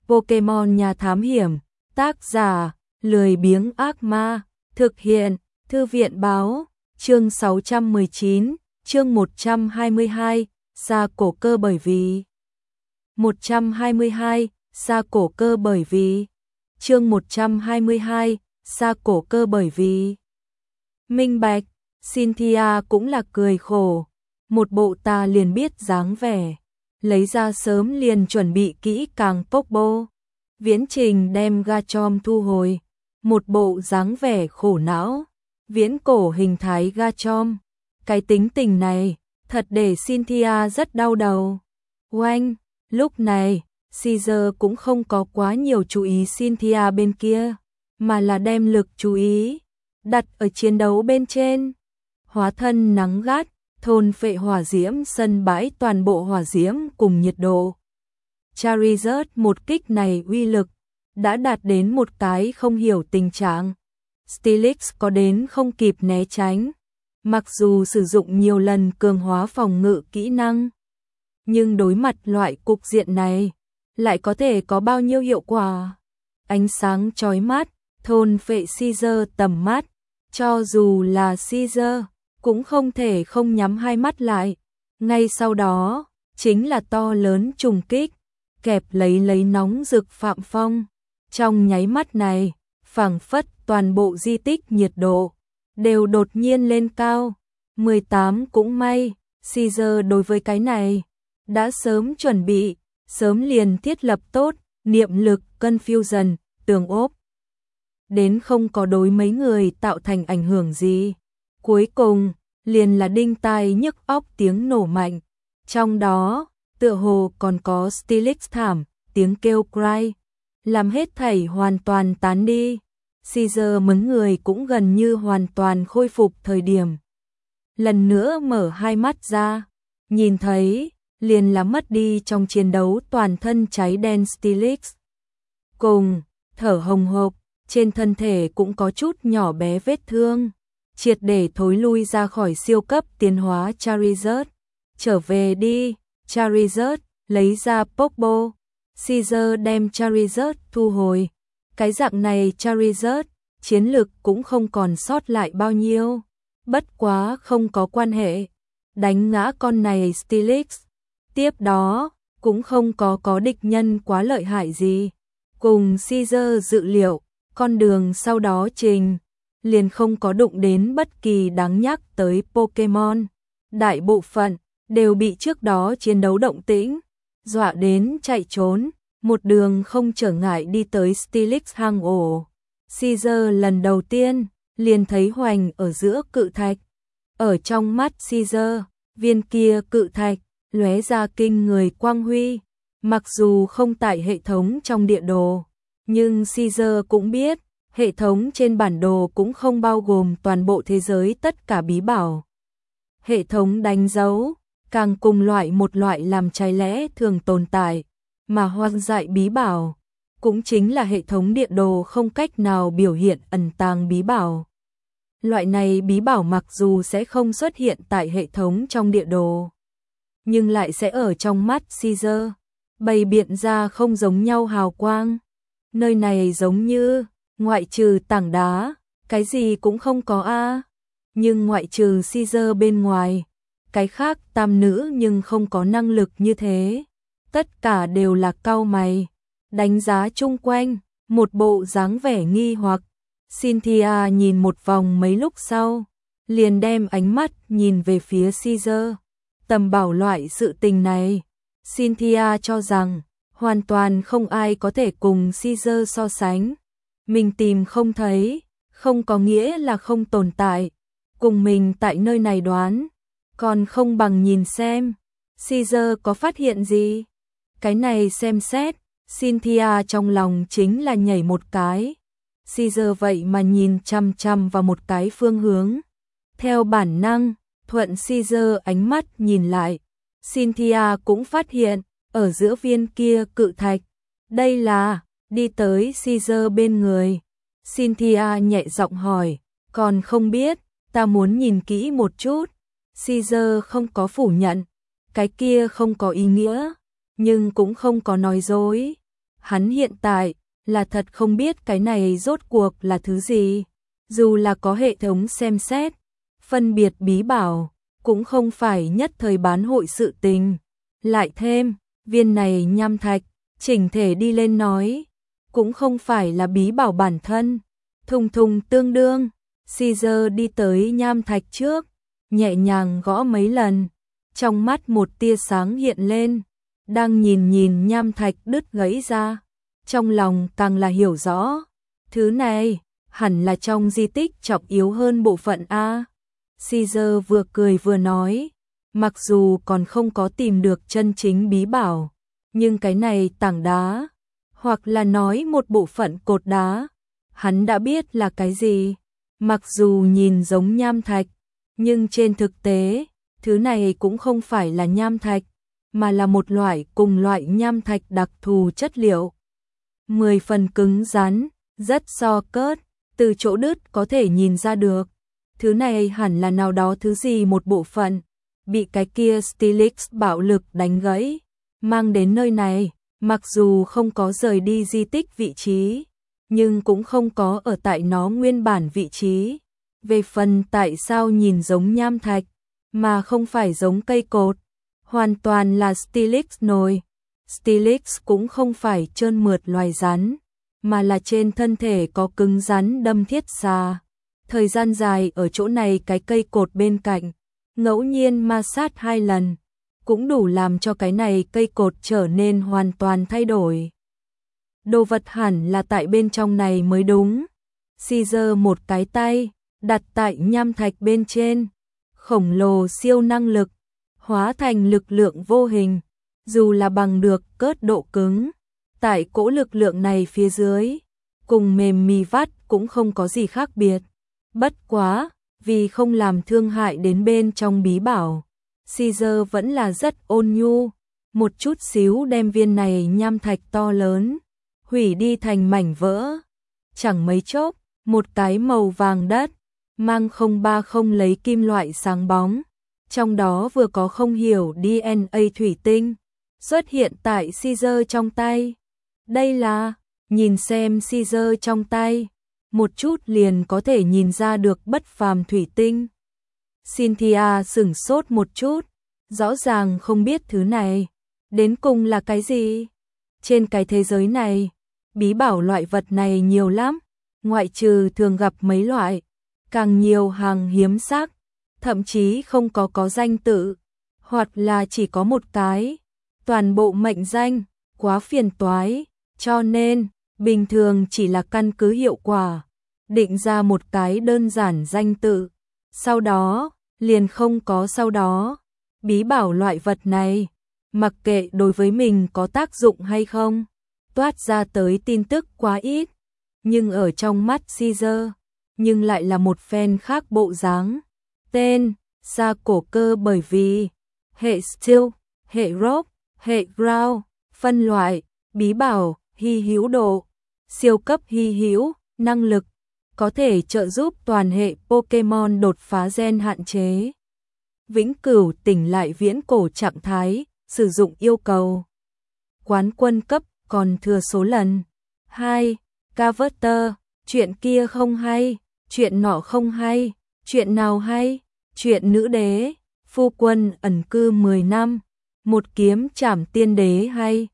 Pokemon Nhà Thám Hiểm, tác giả, lười biếng ác ma, thực hiện, Thư viện báo, chương 619, chương 122, xa cổ cơ bởi vì. 122, xa cổ cơ bởi vì. Chương 122, xa cổ cơ bởi vì. Minh bạch, Cynthia cũng là cười khổ, một bộ ta liền biết dáng vẻ, lấy ra sớm liền chuẩn bị kỹ càng Popo. Viễn Trình đem Garchomp thu hồi, một bộ dáng vẻ khổ não, viễn cổ hình thái Garchomp. Cái tính tình này, thật để Cynthia rất đau đầu. Oanh, lúc này, Caesar cũng không có quá nhiều chú ý Cynthia bên kia, mà là đem lực chú ý đặt ở chiến đấu bên trên. Hóa thân nắng gắt, thôn phệ hỏa diễm sân bãi toàn bộ hỏa diễm cùng nhiệt độ. Charizard một kích này uy lực đã đạt đến một cái không hiểu tình trạng. Steelix có đến không kịp né tránh, mặc dù sử dụng nhiều lần cường hóa phòng ngự kỹ năng, nhưng đối mặt loại cục diện này lại có thể có bao nhiêu hiệu quả. Ánh sáng chói mắt, thôn phệ Caesar tầm mắt, cho dù là Caesar cũng không thể không nhắm hai mắt lại. Ngay sau đó, chính là to lớn trùng kích, kẹp lấy nóng rực Phạm Phong. Trong nháy mắt này, phảng phất toàn bộ di tích nhiệt độ đều đột nhiên lên cao. 18 cũng may, Caesar đối với cái này đã sớm chuẩn bị, sớm liền thiết lập tốt, niệm lực, confusion, tường ốp. Đến không có đối mấy người tạo thành ảnh hưởng gì. Cuối cùng, liền là đinh tai nhức óc tiếng nổ mạnh. Trong đó, tựa hồ còn có Steelix thảm, tiếng kêu cry, làm hết thảy hoàn toàn tán đi. Caesar mấy người cũng gần như hoàn toàn khôi phục thời điểm. Lần nữa mở hai mắt ra, nhìn thấy, liền là mất đi trong chiến đấu toàn thân cháy đen Steelix. Cùng, thở hồng hộc, trên thân thể cũng có chút nhỏ bé vết thương, triệt để thối lui ra khỏi siêu cấp tiến hóa Charizard. Trở về đi, Charizard, lấy ra Popo. Caesar đem Charizard thu hồi. Cái dạng này Charizard, chiến lực cũng không còn sót lại bao nhiêu. Bất quá không có quan hệ. Đánh ngã con này Steelix. Tiếp đó, cũng không có địch nhân quá lợi hại gì. Cùng Caesar dự liệu, con đường sau đó trình, liền không có đụng đến bất kỳ đáng nhắc tới Pokemon. Đại bộ phận đều bị trước đó chiến đấu động tĩnh dọa đến chạy trốn, một đường không trở ngại đi tới Steelix hang ổ. Caesar lần đầu tiên liền thấy hoành ở giữa cự thạch. Ở trong mắt Caesar, viên kia cự thạch lóe ra kinh người quang huy. Mặc dù không tại hệ thống trong địa đồ, nhưng Caesar cũng biết, hệ thống trên bản đồ cũng không bao gồm toàn bộ thế giới tất cả bí bảo. Hệ thống đánh dấu, càng cùng một loại làm trái lẽ thường tồn tại, mà hoang dại bí bảo, cũng chính là hệ thống địa đồ không cách nào biểu hiện ẩn tàng bí bảo. Loại này bí bảo mặc dù sẽ không xuất hiện tại hệ thống trong địa đồ, nhưng lại sẽ ở trong mắt Caesar bày biện ra không giống nhau hào quang. Nơi này giống như, ngoại trừ tảng đá, cái gì cũng không có a. Nhưng ngoại trừ Caesar bên ngoài, cái khác tam nữ nhưng không có năng lực như thế. Tất cả đều là cau mày, đánh giá chung quanh, một bộ dáng vẻ nghi hoặc. Cynthia nhìn một vòng mấy lúc sau, liền đem ánh mắt nhìn về phía Caesar. Tầm bảo loại sự tình này, Cynthia cho rằng hoàn toàn không ai có thể cùng Caesar so sánh. Mình tìm không thấy, không có nghĩa là không tồn tại. Cùng mình tại nơi này đoán, còn không bằng nhìn xem Caesar có phát hiện gì. Cái này xem xét, Cynthia trong lòng chính là nhảy một cái. Caesar vậy mà nhìn chăm chăm vào một cái phương hướng. Theo bản năng, thuận Caesar ánh mắt nhìn lại, Cynthia cũng phát hiện, ở giữa viên kia cự thạch, đây là, đi tới Caesar bên người. Cynthia nhẹ giọng hỏi, còn không biết, ta muốn nhìn kỹ một chút. Caesar không có phủ nhận, cái kia không có ý nghĩa, nhưng cũng không có nói dối. hắn hiện tại là thật không biết cái này rốt cuộc là thứ gì. Dù là có hệ thống xem xét, phân biệt bí bảo, cũng không phải nhất thời bán hội sự tình. Lại thêm, viên này nham thạch, chỉnh thể đi lên nói, cũng không phải là bí bảo bản thân. Thùng thùng tương đương, Caesar đi tới nham thạch trước, nhẹ nhàng gõ mấy lần, trong mắt một tia sáng hiện lên, đang nhìn nham thạch đứt gãy ra, trong lòng càng là hiểu rõ, thứ này hẳn là trong di tích trọng yếu hơn bộ phận a. Caesar vừa cười vừa nói, mặc dù còn không có tìm được chân chính bí bảo, nhưng cái này tảng đá, hoặc là nói một bộ phận cột đá, hắn đã biết là cái gì. Mặc dù nhìn giống nham thạch, nhưng trên thực tế, thứ này cũng không phải là nham thạch, mà là một loại cùng loại nham thạch đặc thù chất liệu. 10 phần cứng rắn, rất so cớt, từ chỗ đứt có thể nhìn ra được. Thứ này hẳn là nào đó thứ gì một bộ phận, bị cái kia Stylix bạo lực đánh gãy, mang đến nơi này, mặc dù không có rời đi di tích vị trí, nhưng cũng không có ở tại nó nguyên bản vị trí. Về phần tại sao nhìn giống nham thạch, mà không phải giống cây cột, hoàn toàn là Stylix nồi. Stylix cũng không phải trơn mượt loài rắn, mà là trên thân thể có cứng rắn đâm thiết xà. Thời gian dài ở chỗ này cái cây cột bên cạnh, ngẫu nhiên ma sát 2 lần, cũng đủ làm cho cái này cây cột trở nên hoàn toàn thay đổi. Đồ vật hẳn là tại bên trong này mới đúng. Caesar một cái tay, đặt tại nham thạch bên trên, khổng lồ siêu năng lực, hóa thành lực lượng vô hình, dù là bằng được cớt độ cứng, tại cỗ lực lượng này phía dưới, cùng mềm mì vắt cũng không có gì khác biệt. Bất quá, vì không làm thương hại đến bên trong bí bảo, Caesar vẫn là rất ôn nhu, một chút xíu đem viên này nham thạch to lớn, hủy đi thành mảnh vỡ. Chẳng mấy chốc, một cái màu vàng đất, mang 030 lấy kim loại sáng bóng, trong đó vừa có không hiểu DNA thủy tinh, xuất hiện tại Caesar trong tay. Đây là, nhìn xem Caesar trong tay, một chút liền có thể nhìn ra được bất phàm thủy tinh. Cynthia sửng sốt một chút, rõ ràng không biết thứ này đến cùng là cái gì. Trên cái thế giới này, bí bảo loại vật này nhiều lắm, ngoại trừ thường gặp mấy loại, càng nhiều hàng hiếm sắc, thậm chí không có danh tự, hoặc là chỉ có một cái, toàn bộ mệnh danh, quá phiền toái, cho nên, bình thường chỉ là căn cứ hiệu quả, định ra một cái đơn giản danh tự, sau đó, liền không có sau đó. Bí bảo loại vật này, mặc kệ đối với mình có tác dụng hay không, toát ra tới tin tức quá ít, nhưng ở trong mắt Caesar, nhưng lại là một phen khác bộ dáng. Tên, xa cổ cơ bởi vì, hệ steel, hệ rock, hệ ground, phân loại, bí bảo, hy hữu độ, siêu cấp hy hữu, năng lực, có thể trợ giúp toàn hệ Pokemon đột phá gen hạn chế. Vĩnh cửu tỉnh lại viễn cổ trạng thái, sử dụng yêu cầu. Quán quân cấp còn thừa số lần. 2. Carver, chuyện kia không hay, chuyện nọ không hay, chuyện nào hay, chuyện nữ đế, phu quân ẩn cư 10 năm, một kiếm trảm tiên đế hay,